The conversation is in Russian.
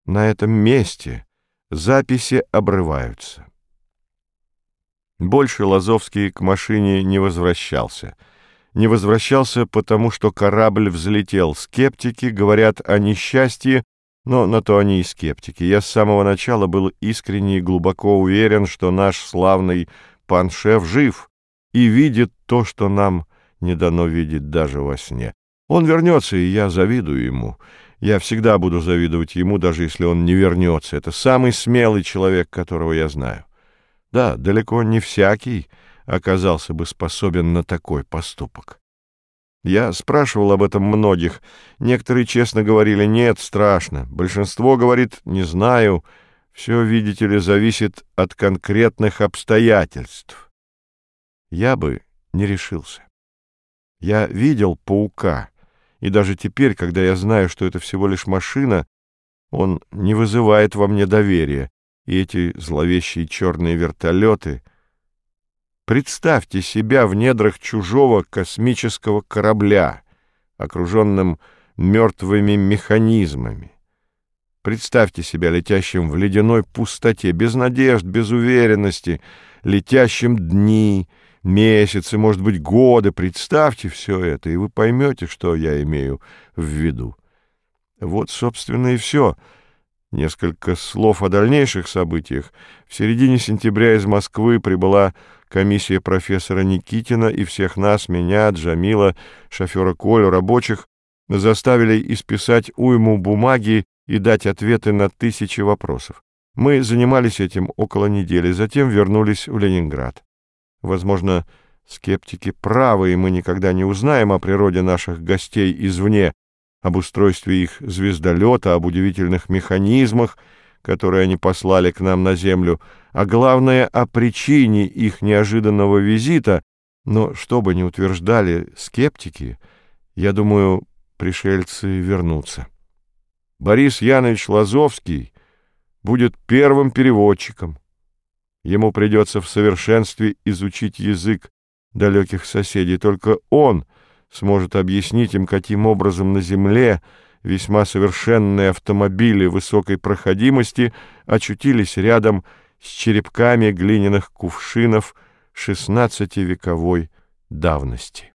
На этом месте записи обрываются. Больше Лазовский к машине не возвращался. Не возвращался, потому что корабль взлетел. Скептики говорят о несчастье, но на то они и скептики. Я с самого начала был искренне и глубоко уверен, что наш славный пан-шеф жив и видит то, что нам не дано видеть даже во сне. Он вернется, и я завидую ему. Я всегда буду завидовать ему, даже если он не вернется. Это самый смелый человек, которого я знаю. Да, далеко не всякий оказался бы способен на такой поступок. Я спрашивал об этом многих. Некоторые честно говорили: нет, страшно. Большинство говорит: не знаю. Все, видите ли, зависит от конкретных обстоятельств. Я бы не решился. Я видел паука, и даже теперь, когда я знаю, что это всего лишь машина, он не вызывает во мне доверия. И эти зловещие черные вертолеты... Представьте себя в недрах чужого космического корабля, окруженным мертвыми механизмами. Представьте себя летящим в ледяной пустоте, без надежд, без уверенности, летящим дни, месяцы, может быть, годы. Представьте все это, и вы поймете, что я имею в виду. Вот, собственно, и все. Несколько слов о дальнейших событиях. В середине сентября из Москвы прибыла комиссия профессора Никитина, и всех нас, меня, Джамила, шофера Колю, рабочих, заставили исписать уйму бумаги и дать ответы на тысячи вопросов. Мы занимались этим около недели, затем вернулись в Ленинград. Возможно, скептики правы, и мы никогда не узнаем о природе наших гостей извне, об устройстве их звездолета, об удивительных механизмах, которые они послали к нам на Землю, а главное, о причине их неожиданного визита. Но что бы ни утверждали скептики, я думаю, пришельцы вернутся. Борис Янович Лазовский будет первым переводчиком. Ему придется в совершенстве изучить язык далеких соседей. Только он сможет объяснить им, каким образом на Земле весьма совершенные автомобили высокой проходимости очутились рядом с черепками глиняных кувшинов XVI-вековой давности.